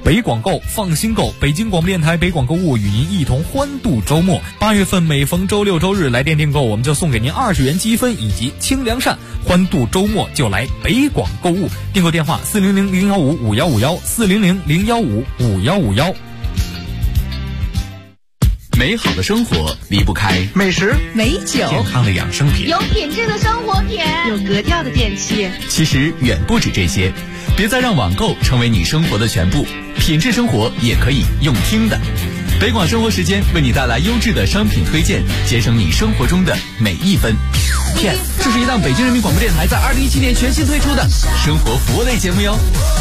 北广购，放心购，北京广播电台北广购物与您一同欢度周末。8月份每逢周六周日来电订购，我们就送给您20元积分以及清凉扇。欢度周末就来北广购物，订购电话400-015-5151，400-015-5151。 美好的生活离不开美食、 美酒、 健康的养生品， 有品质的生活品， 有格调的电器。 其实远不止这些，别再让网购成为你生活的全部，品质生活也可以用听的。北广生活时间为你带来优质的商品推荐，节省你生活中的每一分。Yes， 这是一档北京人民广播电台在2017年全新推出的生活服务类节目哟。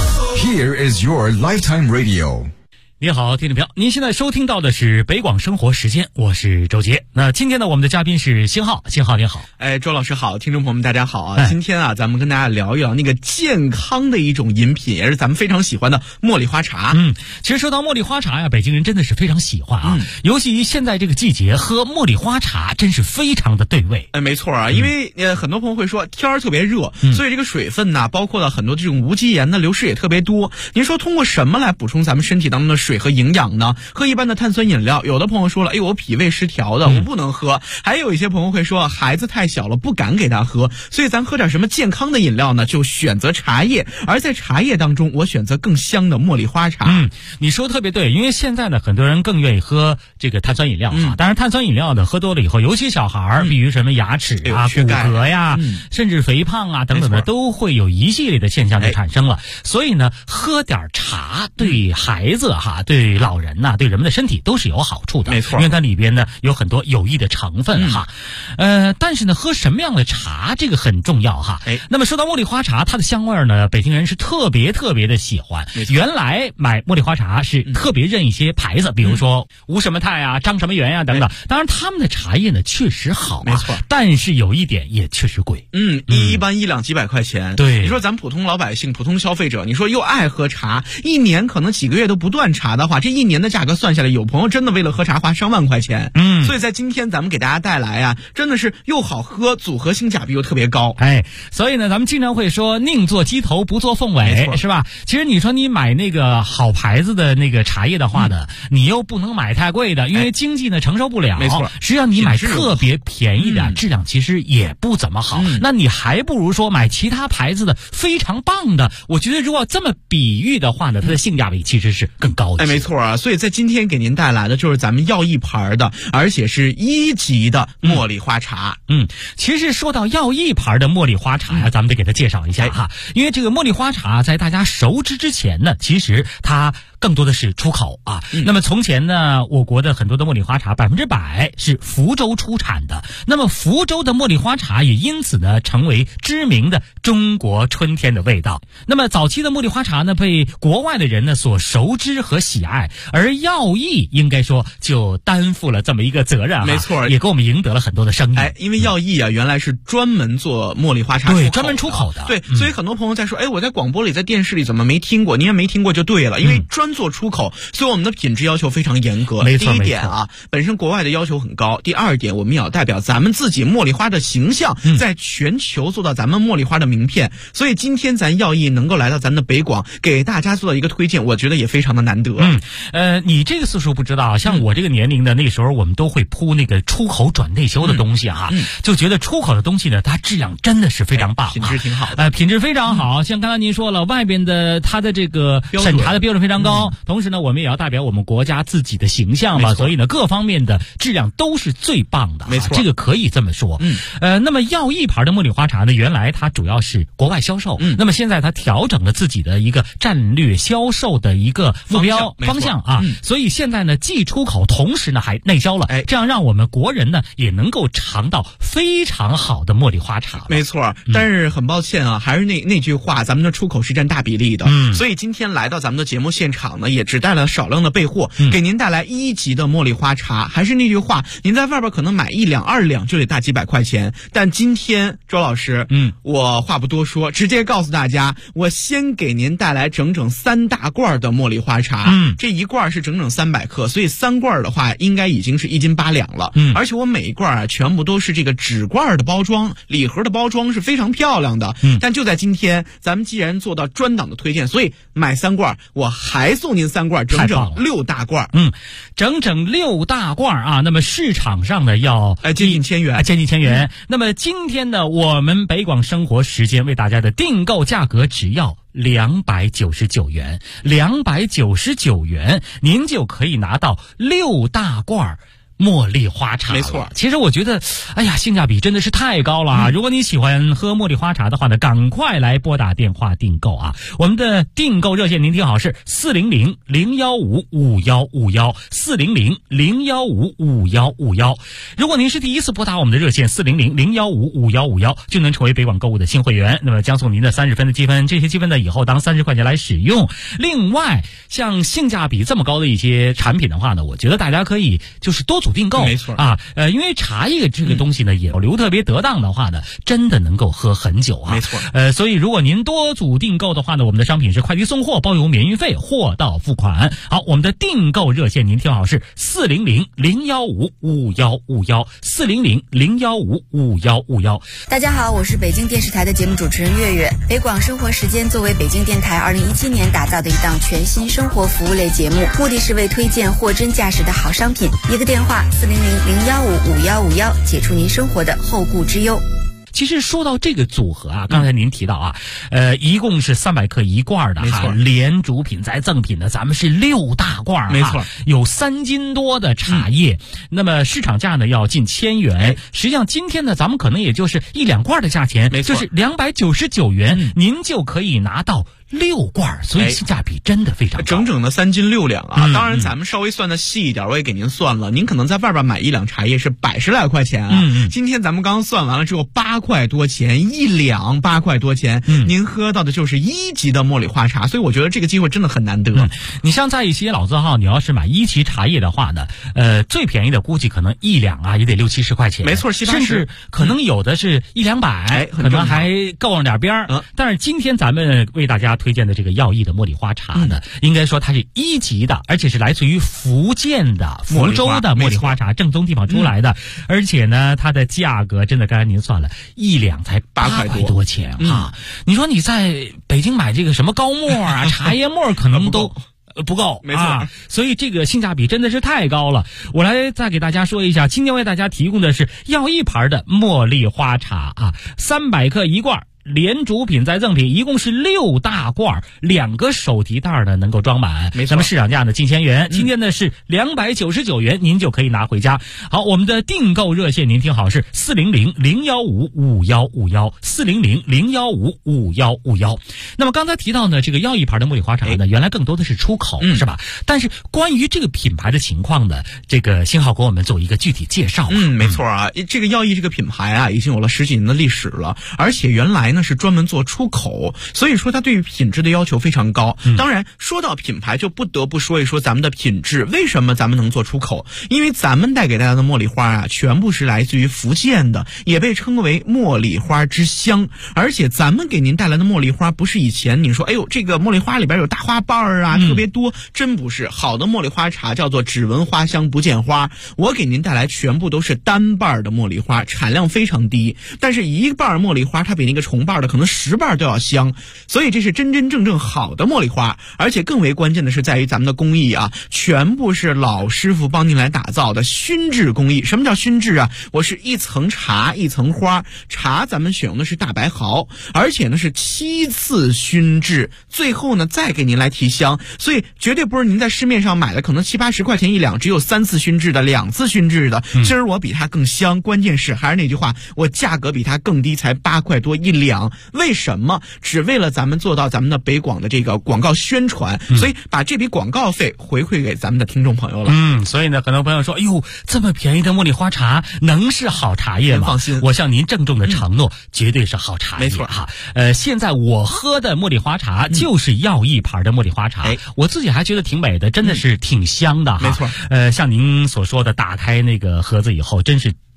Here is your lifetime radio。 你好，听众朋友，您现在收听到的是北广生活时间，我是周杰。那今天呢，我们的嘉宾是星浩，星浩您好。 周老师好，听众朋友们大家好啊！今天啊，咱们跟大家聊一聊那个健康的一种饮品，也是咱们非常喜欢的茉莉花茶。 其实说到茉莉花茶呀，北京人真的是非常喜欢啊，尤其现在这个季节喝茉莉花茶真是非常的对味。 没错啊，因为很多朋友会说天儿特别热，所以这个水分呢，包括了很多这种无机盐的流失也特别多。您说通过什么来补充咱们身体当中的水和营养呢？喝一般的碳酸饮料，有的朋友说了，我脾胃失调的，我不能喝。还有一些朋友会说，孩子太小了，不敢给他喝。所以咱喝点什么健康的饮料呢？就选择茶叶。而在茶叶当中，我选择更香的茉莉花茶。 你说特别对，因为现在呢，很多人更愿意喝这个碳酸饮料啊。当然，碳酸饮料呢，喝多了以后，尤其小孩儿，比如什么牙齿啊、骨骼呀，甚至肥胖啊等等的，都会有一系列的现象就产生了。所以呢，喝点茶对孩子对老人呐，对人们的身体都是有好处的。 没错， 因为它里边呢有很多有益的成分但是呢，喝什么样的茶这个很重要哈。那么说到茉莉花茶，它的香味呢，北京人是特别的喜欢。原来买茉莉花茶是特别认一些牌子，比如说吴什么泰啊、张什么源啊等等。当然他们的茶叶呢确实好没错， 但是有一点也确实贵。 一般1两几百块钱。 对， 你说咱普通老百姓、普通消费者，你说又爱喝茶，一年可能几个月都不断茶的话，这一年的价格算下来，有朋友真的为了喝茶花上万块钱。所以在今天咱们给大家带来真的是又好喝，组合性价比又特别高。 所以呢，咱们经常会说宁做鸡头不做凤尾，是吧？其实你说你买那个好牌子的那个茶叶的话呢，你又不能买太贵的，因为经济呢承受不了。 没错， 实际上你买特别便宜的，质量其实也不怎么好。那你还不如说买其他牌子的非常棒的。我觉得如果这么比喻的话呢，它的性价比其实是更高的。 没错啊，所以在今天给您带来的就是咱们药益牌的，而且是1级的茉莉花茶。 其实说到药益牌的茉莉花茶呀，咱们得给它介绍一下哈。因为这个茉莉花茶在大家熟知之前呢，其实它更多的是出口啊。那么从前呢，我国的很多的茉莉花茶100%是福州出产的。那么福州的茉莉花茶也因此呢成为知名的中国春天的味道。那么早期的茉莉花茶呢，被国外的人呢所熟知和喜爱，而药益应该说就担负了这么一个责任。 没错， 也给我们赢得了很多的声誉。 因为药益原来是专门做茉莉花茶对，专门出口的。 对，所以很多朋友在说，我在广播里、在电视里怎么没听过？您也没听过就对了，因为专做出口，所以我们的品质要求非常严格。 没错， 第一点本身国外的要求很高。第二点，我们也要代表咱们自己茉莉花的形象，在全球做到咱们茉莉花的名片。所以今天咱药益能够来到咱们的北广，给大家做到一个推荐，我觉得也非常的难得。 你这个岁数不知道，像我这个年龄的那个时候，我们都会铺那个出口转内销的东西就觉得出口的东西呢，它质量真的是非常棒， 品质挺好的。 品质非常好。像刚才您说了，外边的它的这个审查的标准非常高，同时呢，我们也要代表我们国家自己的形象嘛，所以呢，各方面的质量都是最棒的。 没错， 这个可以这么说。那么药益牌的茉莉花茶呢，原来它主要是国外销售，那么现在它调整了自己的一个战略销售的一个目标方向所以现在呢，既出口，同时呢还内销了，这样让我们国人呢也能够尝到非常好的茉莉花茶。 没错，但是很抱歉还是那句话，咱们的出口是占大比例的。所以今天来到咱们的节目现场呢，也只带了少量的备货，给您带来1级的茉莉花茶。还是那句话，您在外边可能买1两2两就得大几百块钱，但今天周老师，我话不多说，直接告诉大家，我先给您带来整整3大罐的茉莉花茶。 这一罐是整整300克，所以3罐的话应该已经是1斤8两了。而且我每一罐全部都是这个纸罐的包装，礼盒的包装是非常漂亮的。但就在今天，咱们既然做到专档的推荐，所以买3罐，我还送您3罐，整整6大罐。 整整6大罐啊！那么市场上呢要接近1000元， 接近1000元。那么今天呢，我们北广生活时间为大家的订购价格只要299元，299元，您就可以拿到6大罐茉莉花茶。 没错， 其实我觉得，哎呀，性价比真的是太高了啊！如果你喜欢喝茉莉花茶的话呢，赶快来拨打电话订购啊！我们的订购热线您听好是400-015-5151，400-015-5151。如果您是第一次拨打我们的热线400-015-5151，就能成为北广购物的新会员，那么将送您的30分的积分，这些积分呢以后当30块钱来使用。另外，像性价比这么高的一些产品的话呢，我觉得大家可以就是多组订购， 没错啊，因为茶叶这个东西呢，也留特别得当的话呢，真的能够喝很久啊， 没错。 所以如果您多组订购的话呢，我们的商品是快递送货，包邮免运费，货到付款。好，我们的订购热线您听好是400-015-5151，400-015-5151。 大家好，我是北京电视台的节目主持人月月。北广生活时间作为北京电台2017年打造的一档全新生活服务类节目，目的是为推荐货真价实的好商品。一个电话400-015-5151，解除您生活的后顾之忧。 其实说到这个组合啊，刚才您提到啊，一共是300克一罐的哈，连主品再赠品呢，咱们是6大罐， 没错， 有3斤多的茶叶，那么市场价呢要近1000元，实际上今天呢，咱们可能也就是1、2罐的价钱， 没错， 就是299元，您就可以拿到6罐，所以性价比真的非常高， 整整的3斤6两啊！当然，咱们稍微算的细一点，我也给您算了，您可能在外边买1两茶叶是100来块钱啊，今天咱们刚算完了，只有8块多钱，1两8块多钱，您喝到的就是1级的茉莉花茶，所以我觉得这个机会真的很难得。 你像在一些老字号，你要是买1级茶叶的话呢，最便宜的估计可能1两啊也得60、70块钱， 没错，70、80， 甚至可能有的是100、200，可能还够上点边儿。但是今天咱们为大家推荐的这个耀益的茉莉花茶呢，应该说它是1级的，而且是来自于福建的福州的茉莉花茶，正宗地方出来的，而且呢，它的价格真的刚才您算了，1两才8块多钱啊！你说你在北京买这个什么高沫啊、茶叶沫，可能都不够， 没错， 所以这个性价比真的是太高了。我来再给大家说一下，今天为大家提供的是耀益牌的茉莉花茶啊，300克一罐。连主品再赠品，一共是6大罐，2个手提袋呢能够装满。 没错， 咱们市场价呢近1000元，今天呢是299元，您就可以拿回家。好，我们的订购热线您听好是400-015-5151，400-015-5151。那么刚才提到呢，这个耀益牌的茉莉花茶呢，原来更多的是出口，是吧？但是关于这个品牌的情况呢，这个星浩给我们做一个具体介绍。 没错啊，这个耀益这个品牌啊，已经有了10几年的历史了，而且原来呢是专门做出口，所以说它对于品质的要求非常高。当然说到品牌，就不得不说一说咱们的品质。为什么咱们能做出口？因为咱们带给大家的茉莉花啊，全部是来自于福建的，也被称为茉莉花之乡。而且咱们给您带来的茉莉花，不是以前你说哎呦这个茉莉花里边有大花瓣啊，特别多，真不是。好的茉莉花茶叫做只闻花香不见花，我给您带来全部都是单瓣的茉莉花，产量非常低，但是一瓣茉莉花它比那个重瓣的可能10瓣都要香，所以这是真真正正好的茉莉花。而且更为关键的是在于咱们的工艺啊，全部是老师傅帮您来打造的熏制工艺。什么叫熏制啊？我是一层茶一层花，茶咱们选用的是大白毫，而且呢是7次熏制，最后呢再给您来提香，所以绝对不是您在市面上买的可能70、80块钱一两，只有3次熏制的、2次熏制的。今儿我比它更香，关键是还是那句话，我价格比它更低，才8块多一两。为什么？只为了咱们做到咱们的北广的这个广告宣传，所以把这笔广告费回馈给咱们的听众朋友了。 所以呢，很多朋友说，哎呦，这么便宜的茉莉花茶能是好茶叶吗？ 放心， 我向您郑重的承诺，绝对是好茶叶。 没错哈。现在我喝的茉莉花茶就是耀益牌的茉莉花茶，我自己还觉得挺美的，真的是挺香的哈。 没错。 像您所说的，打开那个盒子以后，真是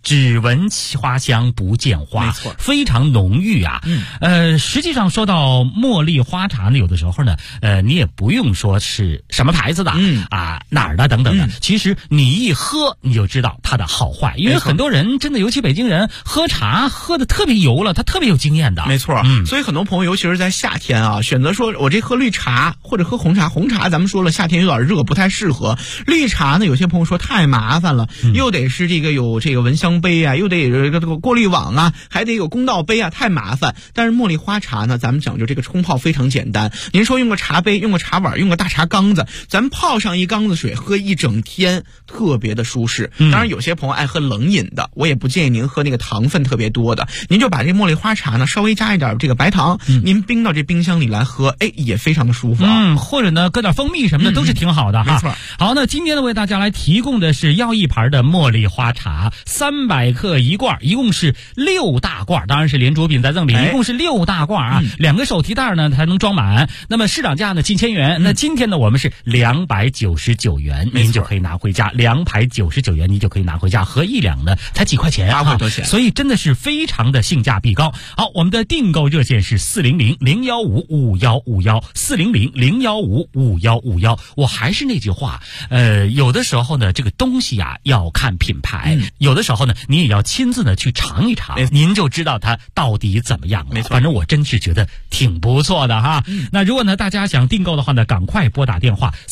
只闻花香不见花， 没错， 非常浓郁啊。实际上说到茉莉花茶呢，有的时候呢，你也不用说是什么牌子的，哪儿的等等的，其实你一喝你就知道它的好坏，因为很多人真的，尤其北京人喝茶喝的特别油了，他特别有经验的。 没错，所以很多朋友尤其是在夏天啊，选择说我这喝绿茶或者喝红茶，红茶咱们说了夏天有点热不太适合，绿茶呢有些朋友说太麻烦了，又得是这个有这个蚊香杯啊，又得有这个过滤网啊，还得有公道杯啊，太麻烦。但是茉莉花茶呢，咱们讲究这个冲泡非常简单，您说用个茶杯，用个茶碗，用个大茶缸子，咱们泡上一缸子水喝一整天，特别的舒适。当然有些朋友爱喝冷饮的，我也不建议您喝那个糖分特别多的，您就把这茉莉花茶呢稍微加一点这个白糖，您冰到这冰箱里来喝，也非常的舒服啊。 或者呢搁点蜂蜜什么的都是挺好的哈。 没错。 好，那今天呢为大家来提供的是药一牌的茉莉花茶，300克一罐，一共是6大罐，当然是连主品再赠礼，一共是6大罐啊，2个手提袋呢才能装满。那么市场价呢近1000元，那今天呢我们是299元，您就可以拿回家，299元您就可以拿回家，合1两呢才几块钱 ，8块多钱， 所以真的是非常的性价比高。好，我们的订购热线是400-015-5151，400-015-5151。我还是那句话，有的时候呢，这个东西啊要看品牌，有的时候呢，你也要亲自呢去尝一尝，您就知道它到底怎么样了。 没错， 反正我真是觉得挺不错的哈。那如果呢大家想订购的话呢，赶快拨打电话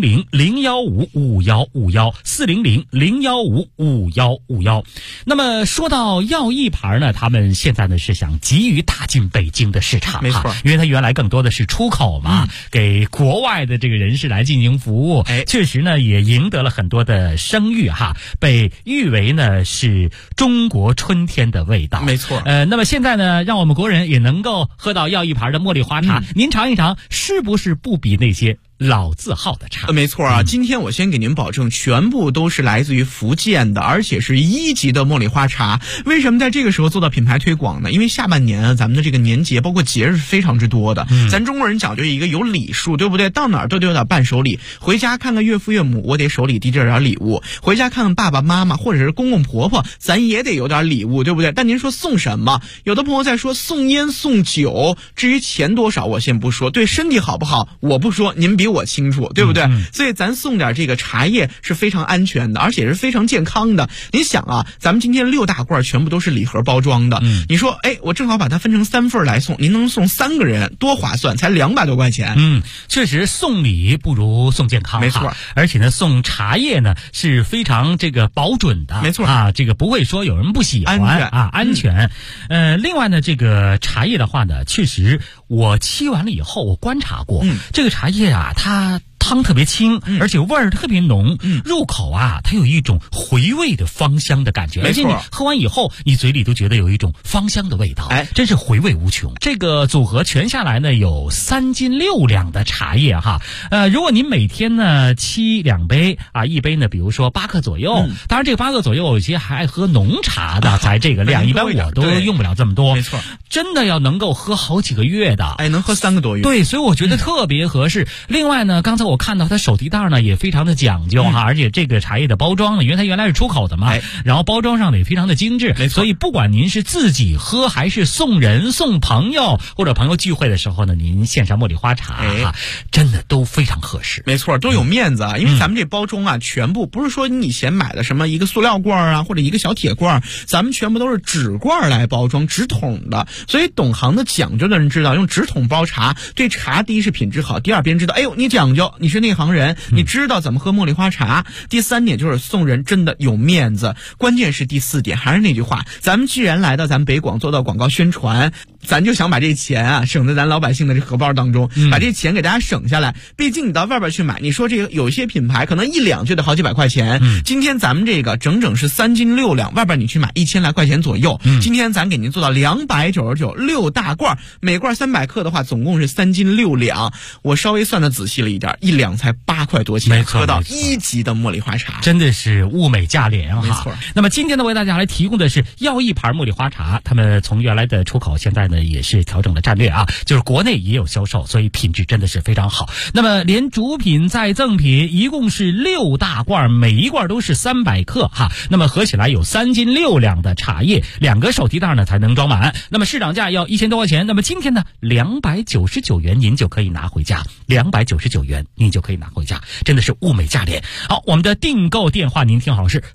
400-015-5151，400-015-5151。那么说到药一牌呢，他们现在呢是想急于打进北京的市场， 没错， 因为它原来更多的是出口嘛，给国外的这个人士来进行服务，确实呢也赢得了很多的声誉哈，被誉为呢是中国春天的味道。 没错。 那么现在呢，让我们国人也能够喝到药一牌的茉莉花茶，您尝一尝，是不是不比那些老字号的茶？ 没错啊，今天我先给您保证，全部都是来自于福建的，而且是1级的茉莉花茶。为什么在这个时候做到品牌推广呢？因为下半年啊，咱们的这个年节包括节日是非常之多的，咱中国人讲究一个有礼数，对不对？到哪儿都得有点伴手礼，回家看看岳父岳母，我得手里提着点礼物；回家看看爸爸妈妈或者是公公婆婆，咱也得有点礼物，对不对？但您说送什么？有的朋友在说送烟送酒，至于钱多少我先不说，对身体好不好我不说，您比我清楚，对不对？所以咱送点这个茶叶是非常安全的，而且是非常健康的。您想啊，咱们今天6大罐全部都是礼盒包装的，你说我正好把它分成3份来送，您能送3个人，多划算，才200多块钱。 确实送礼不如送健康， 没错。 而且呢，送茶叶呢是非常这个保准的， 没错啊，这个不会说有人不喜欢，安全。另外呢，这个茶叶的话呢，确实我沏完了以后，我观察过，这个茶叶啊，它汤特别清，而且味儿特别浓，入口啊，它有一种回味的芳香的感觉，而且你喝完以后，你嘴里都觉得有一种芳香的味道，真是回味无穷。这个组合全下来呢，有3斤6两的茶叶哈。如果您每天呢沏2杯啊，一杯呢，比如说8克左右，当然这个8克左右，有些还爱喝浓茶的，才这个量，一般我都用不了这么多。 没错， 真的要能够喝好几个月的， 能喝3个多月。 对，所以我觉得特别合适。另外呢，刚才我看到它手提袋呢也非常的讲究哈，而且这个茶叶的包装呢，因为它原来是出口的嘛，然后包装上呢也非常的精致，所以不管您是自己喝还是送人、送朋友或者朋友聚会的时候呢，您献上茉莉花茶真的都非常合适。 没错，都有面子啊，因为咱们这包装啊，全部不是说你以前买的什么一个塑料罐啊，或者一个小铁罐，咱们全部都是纸罐来包装，纸筒的。所以懂行的讲究的人知道，用纸筒包茶，对茶第一是品质好，第二别人知道，你讲究，你是内行人，你知道怎么喝茉莉花茶。第3点就是送人真的有面子，关键是第4点，还是那句话，咱们既然来到咱们北广做到广告宣传，咱就想把这钱啊省在咱老百姓的这荷包当中，把这钱给大家省下来。毕竟你到外边去买，你说这个有些品牌可能1两就得好几百块钱，今天咱们这个整整是3斤6两，外边你去买1000来块钱左右，今天咱给您做到299，6大罐，每罐300克的话，总共是3斤6两。我稍微算的仔细了一点，1两才8块多钱，喝到1级的茉莉花茶， 真的是物美价廉啊！ 没错。 那么今天呢，为大家来提供的是药一牌茉莉花茶，他们从原来的出口，现在呢呢也是调整了战略啊，就是国内也有销售，所以品质真的是非常好。那么连主品再赠品，一共是6大罐，每一罐都是300克哈。那么合起来有3斤6两的茶叶，2个手提袋呢才能装满。那么市场价要1000多块钱，那么今天呢299元您就可以拿回家，299元您就可以拿回家，真的是物美价廉。好，我们的订购电话您听好是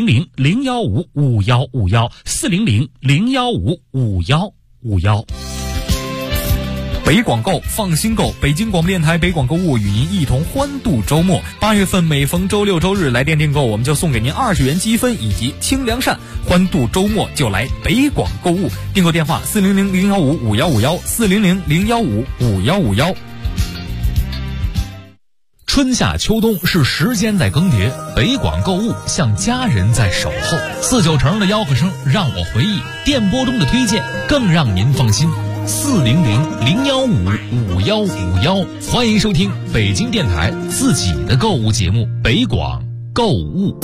400-015-5151，400-015-5151。 北广购放心购，北京广播电台北广购物与您一同欢度周末。8月份每逢周六周日来电订购，我们就送给您20元积分以及清凉扇。欢度周末就来北广购物，订购电话400-015-5151，400-015-5151。春夏秋冬是时间在更迭，北广购物像家人在守候。49成的吆喝声让我回忆，电波中的推荐更让您放心。400-015-5151，欢迎收听北京电台自己的购物节目北广购物。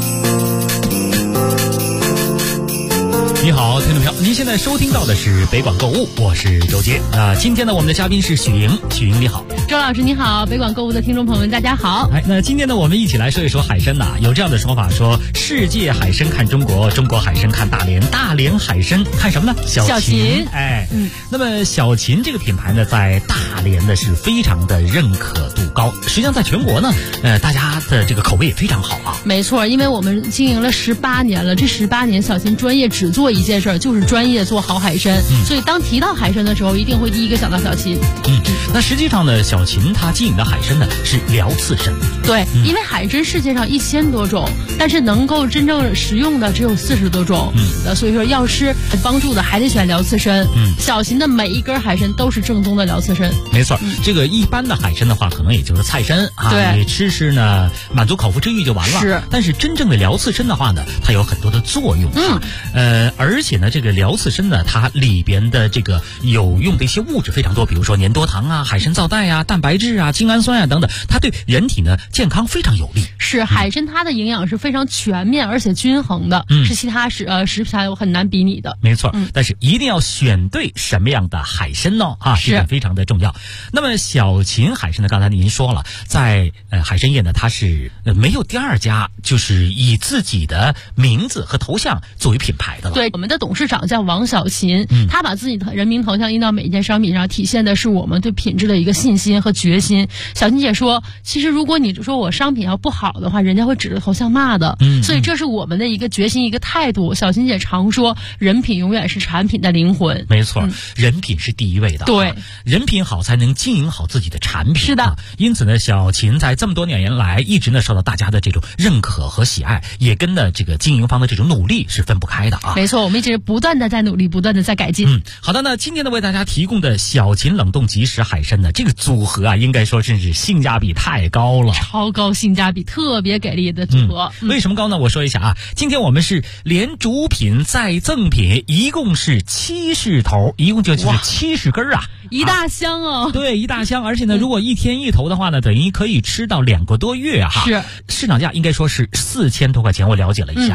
你好，听众朋友，您现在收听到的是北广购物，我是周杰。今天呢，我们的嘉宾是许莹，许莹你好。 周老师你好，北广购物的听众朋友们大家好。 那今天呢，我们一起来说一说海参呐。有这样的说法说，世界海参看中国，中国海参看大连，大连海参看什么呢？小秦。那么小秦这个品牌呢，在大连呢是非常的认可度高，实际上在全国呢，大家的这个口碑也非常好啊。 没错，因为我们经营了18年了，这18年小秦专业只做一件事，就是专业做好海参。所以当提到海参的时候，一定会第一个想到小秦。 那实际上呢，小秦它经营的海参呢是辽刺参。 对，因为海参世界上1000多种，但是能够真正食用的只有40多种。所以说要吃帮助的还得选辽刺参。小秦的每一根海参都是正宗的辽刺参。 没错，这个一般的海参的话，可能也就是菜参啊， 对， 你吃呢满足口腹之欲就完了。 是， 但是真正的辽刺参的话呢，它有很多的作用而且呢，这个辽刺参呢，它里边的这个有用的一些物质非常多，比如说粘多糖啊、海参皂苷啊、蛋白质啊、精氨酸啊等等，它对人体呢健康非常有利。 是，海参它的营养是非常全面而且均衡的，是其他食材有很难比拟的。 没错，但是一定要选对什么样的海参呢？这点非常的重要。那么小秦海参呢，刚才您说了，在海参业呢，它是没有第二家就是以自己的名字和头像作为品牌的了。 对，我们的董事长叫王小秦，他把自己的人名头像印到每一件商品上，体现的是我们对品质的一个信心和决心。小秦姐说，其实如果你说我商品要不好的话，人家会指着头像骂的。所以这是我们的一个决心，一个态度。小秦姐常说，人品永远是产品的灵魂。 没错，人品是第一位的。 对， 人品好才能经营好自己的产品。 是的， 因此呢，小秦在这么多年来一直呢受到大家的这种认可和喜爱，也跟呢这个经营方的这种努力是分不开的啊。 没错，我们一直不断的在努力，不断的在改进。 好的，那今天呢为大家提供的小秦冷冻即食海参呢，这个组合啊，应该说真是性价比太高了， 超高性价比，特别给力的组合。 为什么高呢？我说一下啊，今天我们是连主品再赠品，一共是70头，一共就是70根啊。 一大箱哦。 对，一大箱，而且呢，如果1天1头的话呢，等于可以吃到2个多月哈。 是， 市场价应该说是4000多块钱，我了解了一下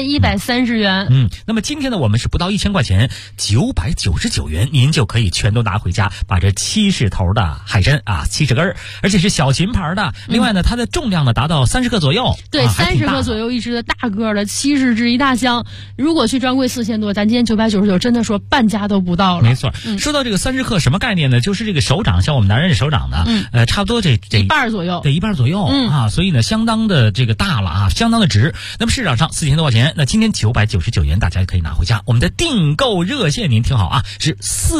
，4130元。 那么今天呢，我们是不到1000块钱，999元，您就可以全都拿回家，把这70头的海参啊，70根，而且是小秦牌的。另外呢，它的重量呢达到30克左右。 对，30克左右一只的大个的70只一大箱。如果去专柜4000多，咱今天999，真的说半价都不到了。 没错，说到这个30克什么概念呢？就是这个手掌，像我们男人的手掌呢，差不多这一半左右， 对，一半左右所以呢，相当的这个大了啊，相当的值。那么市场上4000多块钱，那今天999元，大家可以拿回家。我们的订购热线您听好啊，是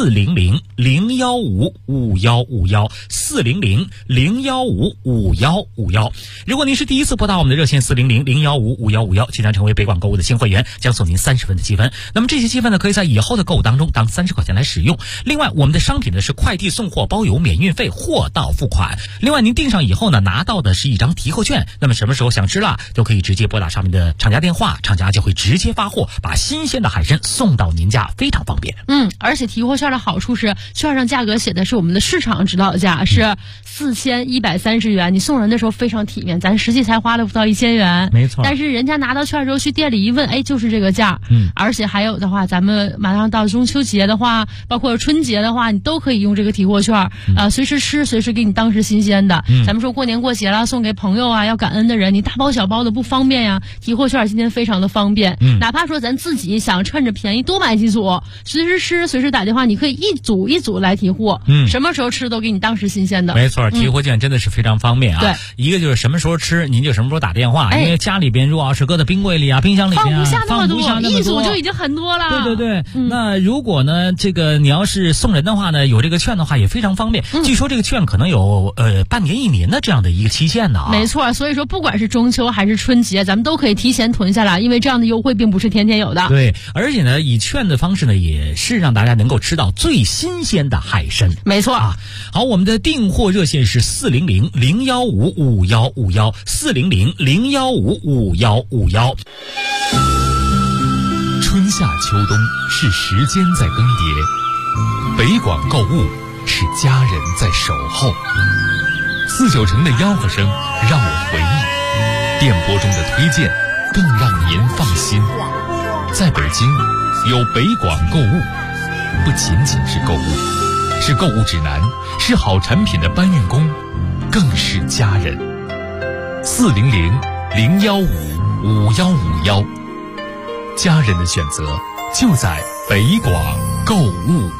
400-015-5151，400-015-5151。如果您是第一次拨打我们的热线400-015-5151，即将成为北广购物的新会员，将送您30分的积分。那么这些积分呢，可以在以后的购物当中当30块钱来使用。另外，我们的商品呢是快递送货包邮，免运费，货到付款。另外，您订上以后呢，拿到的是一张提货券。那么什么时候想吃了，都可以直接拨打上面的厂家电话，厂家就会直接发货，把新鲜鲜的海参送到您家非常方便。 而且提货券的好处是，券上价格写的是我们的市场指导价是4130元，你送人的时候非常体面，咱实际才花了不到1000元， 没错。 但是人家拿到券之后去店里一问，哎，就是这个价。而且还有的话，咱们马上到中秋节的话，包括春节的话，你都可以用这个提货券，随时吃，随时给你当时新鲜的。咱们说过年过节了，送给朋友啊，要感恩的人，你大包小包的不方便呀，提货券今天非常的方便。哪怕说咱自己想趁着便宜多买几组，随时吃，随时打电话，你可以一组一组来提货，什么时候吃都给你当时新鲜的。 没错，提货券真的是非常方便啊。 对， 一个就是什么时候吃，您就什么时候打电话，因为家里边如果要是搁在冰柜里啊、冰箱里边放不下那么多， 一组就已经很多了。 对，那如果呢，这个你要是送人的话呢，有这个券的话也非常方便。据说这个券可能有半年、1年的这样的一个期限呢。 没错，所以说不管是中秋还是春节，咱们都可以提前囤下来，因为这样的优惠并不是天天有的。 对，而且呢，以券的方式呢，也是让大家能够吃到最新鲜的海参。 没错啊。好，我们的订货热线是400-015-5151，400-015-5151。 春夏秋冬是时间在更迭，北广购物是家人在守候。49城的吆喝声让我回忆，电波中的推荐更让您放心。在北京有北广购物，不仅仅是购物，是购物指南，是好产品的搬运工，更是家人。400-015-5151，家人的选择就在北广购物。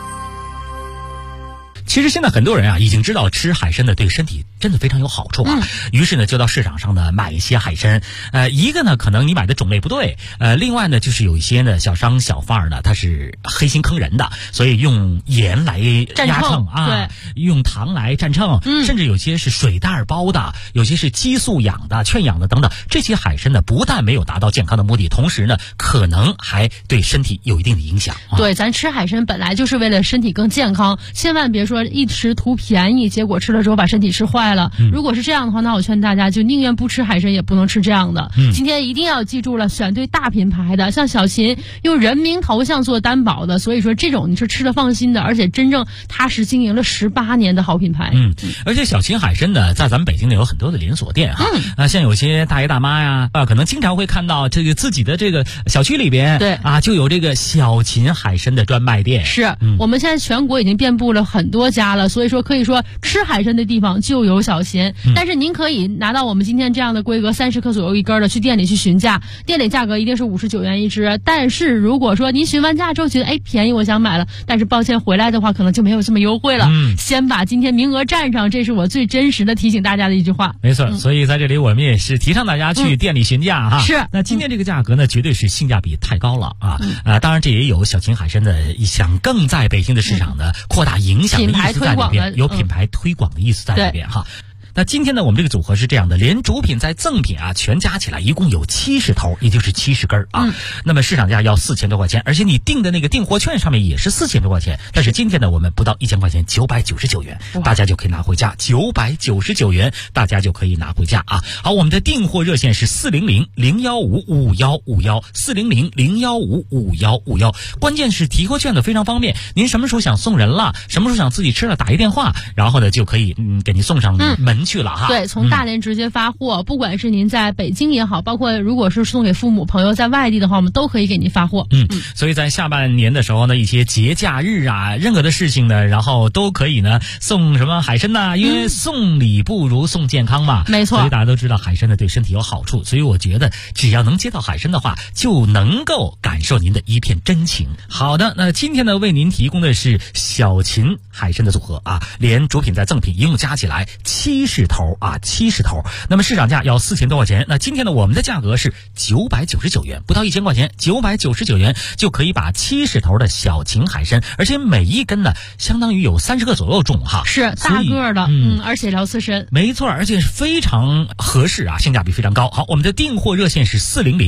其实现在很多人啊已经知道吃海参的对身体真的非常有好处啊，于是呢就到市场上呢买一些海参。一个呢可能你买的种类不对，另外呢就是有一些呢小商小贩呢他是黑心坑人的，所以用盐来压秤啊，用糖来蘸秤，甚至有些是水袋包的，有些是激素养的、圈养的等等。这些海参呢不但没有达到健康的目的，同时呢可能还对身体有一定的影响。 对，咱吃海参本来就是为了身体更健康，千万别说一时图便宜，结果吃了之后把身体吃坏了。如果是这样的话，那我劝大家就宁愿不吃海参，也不能吃这样的。今天一定要记住了，选对大品牌的，像小秦用人名头像做担保的，所以说这种你是吃的放心的，而且真正踏实经营了18年的好品牌。 而且小秦海参呢，在咱们北京呢有很多的连锁店哈。像有些大爷大妈呀，可能经常会看到这个自己的这个小区里边， 对啊，就有这个小秦海参的专卖店。 是，我们现在全国已经遍布了很多家了。所以说可以说吃海参的地方就有小秦，但是您可以拿到我们今天这样的规格30克左右一根的，去店里去询价，店里价格一定是59元一只。但是如果说您询完价之后觉得便宜，我想买了，但是抱歉回来的话可能就没有这么优惠了。先把今天名额占上，这是我最真实的提醒大家的一句话。 没错，所以在这里我们也是提倡大家去店里询价哈。 是， 那今天这个价格呢，绝对是性价比太高了啊！当然这也有小秦海参的想更在北京的市场呢扩大影响的意思在里边，有品牌推广的意思在里边哈。那今天呢，我们这个组合是这样的，连主品在赠品啊，全加起来一共有70头，也就是70根啊。那么市场价要4000多块钱，而且你订的那个订货券上面也是4000多块钱。但是今天呢，我们不到1000块钱，999元，大家就可以拿回家，999元，大家就可以拿回家啊。好，我们的订货热线是400-015-5151，400-015-5151。关键是提货券的非常方便，您什么时候想送人了，什么时候想自己吃了，打一电话，然后呢就可以给您送上门去了哈。 对，从大连直接发货，不管是您在北京也好，包括如果是送给父母朋友在外地的话，我们都可以给您发货。 所以在下半年的时候呢，一些节假日啊，任何的事情呢，然后都可以呢送什么海参呐，因为送礼不如送健康嘛。 没错， 所以大家都知道海参呢对身体有好处，所以我觉得只要能接到海参的话，就能够感受您的一片真情。好的，那今天呢为您提供的是小秦海参的组合啊，连主品在赠品一共加起来70头啊，70头。那么市场价要4000多块钱，那今天呢我们的价格是999元，不到1000块钱，999元就可以把70头的小秦海参，而且每一根呢相当于有30克左右重哈， 是大个的，而且聊刺身， 没错，而且是非常合适啊，性价比非常高。好，我们的订货热线是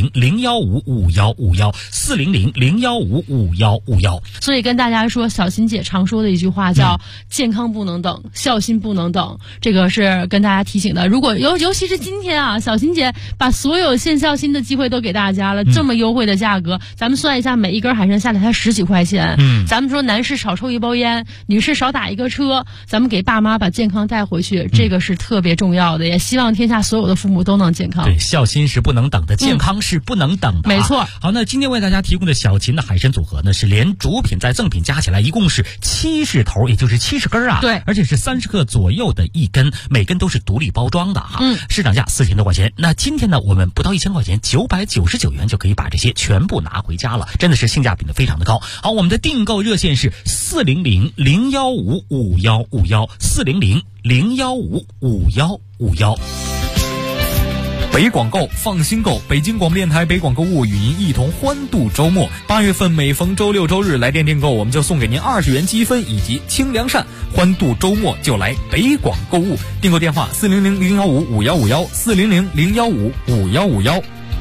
400-015-5151，400-015-5151。 所以跟大家说，小秦姐常说的一句话叫健康不能等，孝心不能等，这个是是跟大家提醒的。如果尤其是今天啊，小琴姐把所有限校新的机会都给大家了，这么优惠的价格，咱们算一下，每一根海参下来才10几块钱。咱们说男士少抽一包烟，女士少打一个车，咱们给爸妈把健康带回去，这个是特别重要的。也希望天下所有的父母都能健康。 对，孝心是不能等的，健康是不能等的。 没错。 好，那今天为大家提供的小琴的海参组合呢，是连主品再赠品加起来一共是70头，也就是70根啊。 对， 而且是30克左右的一根，每根都是独立包装的哈。市场价4000多块钱。那今天呢，我们不到1000块钱，999元就可以把这些全部拿回家了，真的是性价比的非常的高。好，我们的订购热线是400-015-5151，400-015-5151。 北广购放心购，北京广播电台北广购物与您一同欢度周末。8月份每逢周六周日来电订购，我们就送给您20元积分以及清凉扇。欢度周末就来北广购物，订购电话400-015-5151，400-015-5151。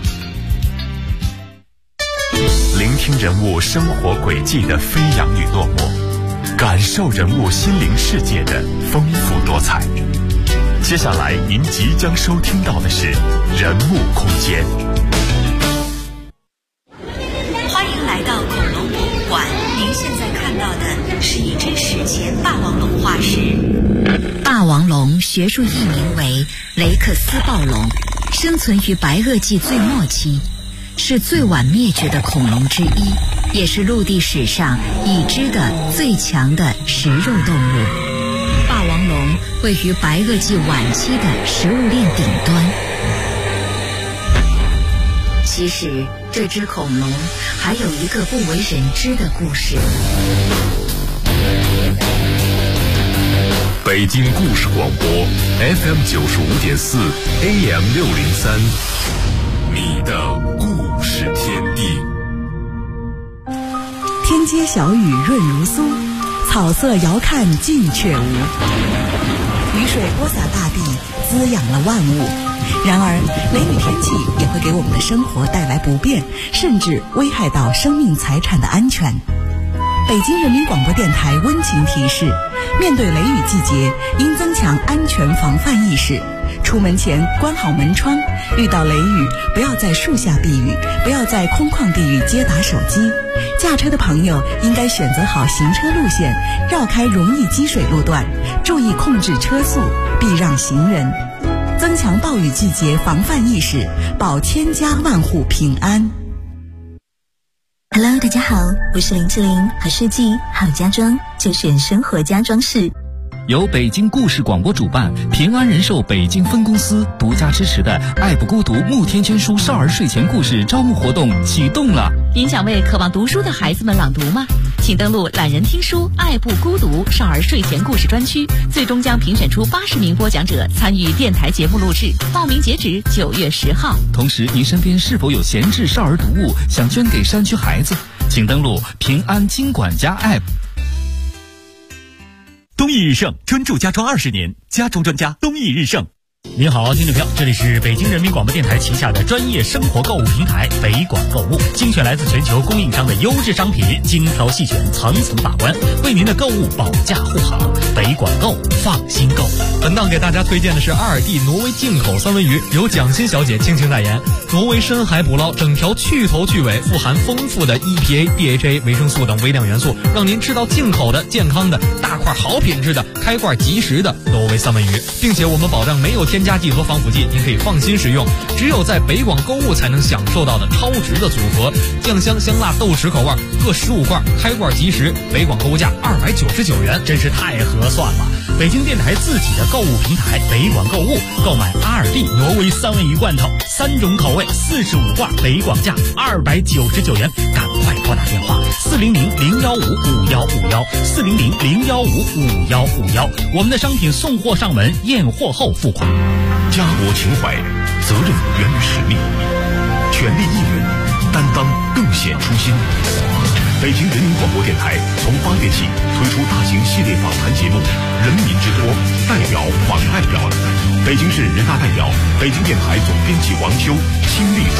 聆听人物生活轨迹的飞扬与落寞，感受人物心灵世界的丰富多彩。接下来您即将收听到的是人物空间。 欢迎来到恐龙博物馆，您现在看到的是一只史前霸王龙化石。霸王龙学术译名为雷克斯暴龙，生存于白垩纪最末期，是最晚灭绝的恐龙之一，也是陆地史上已知的最强的食肉动物。霸王龙位于白垩纪晚期的食物链顶端。其实这只恐龙还有一个不为人知的故事。 北京故事广播 FM 95.4 AM 603，你的故事天地。 天街小雨润如酥，草色遥看近却无。雨水播洒大地，滋养了万物。然而，雷雨天气也会给我们的生活带来不便，甚至危害到生命财产的安全。北京人民广播电台温情提示：面对雷雨季节，应增强安全防范意识。出门前关好门窗，遇到雷雨不要在树下避雨，不要在空旷地域接打手机。驾车的朋友应该选择好行车路线，绕开容易积水路段，注意控制车速，避让行人，增强暴雨季节防范意识，保千家万户平安。 Hello， 大家好，我是林志玲，好设计好家装就选生活家装饰。 由北京故事广播主办，平安人寿北京分公司独家支持的爱不孤独慕天捐书少儿睡前故事招募活动启动了。 您想为渴望读书的孩子们朗读吗？请登录懒人听书爱不孤独少儿睡前故事专区，最终将评选出80名播讲者参与电台节目录制，报名截止9月10号。 同时，您身边是否有闲置少儿读物想捐给山区孩子？请登录平安金管家 App。 东义日盛，专注家装20年，家装专家东义日盛。 您好，听众朋友，这里是北京人民广播电台旗下的专业生活购物平台北广购物，精选来自全球供应商的优质商品，精挑细选，层层把关，为您的购物保驾护航。北广购，放心购。 本档给大家推荐的是阿尔蒂挪威进口三文鱼，由蒋欣小姐倾情代言。挪威深海捕捞，整条去头去尾，富含丰富的 EPA、DHA、维生素等微量元素，让您吃到进口的、健康的、大块好品质的、开罐即食的挪威三文鱼，并且我们保障没有添加剂和防腐剂，您可以放心食用。只有在北广购物才能享受到的超值的组合，酱香香辣豆豉口味各15罐，开罐即食，北广购物价299元， 真是太合算了。北京电台自己的购物平台北广购物，购买阿尔蒂挪威三文鱼罐头，3种口味，45罐，北广价299元，赶快拨打电话400-015-5151，400-015-5151。我们的商品送货上门，验货后付款。 家国情怀，责任源于使命，全力一人，担当更显初心。北京人民广播电台从8月起推出大型系列访谈节目《人民之托》，代表访代表。北京市人大代表、北京电台总编辑王秋亲历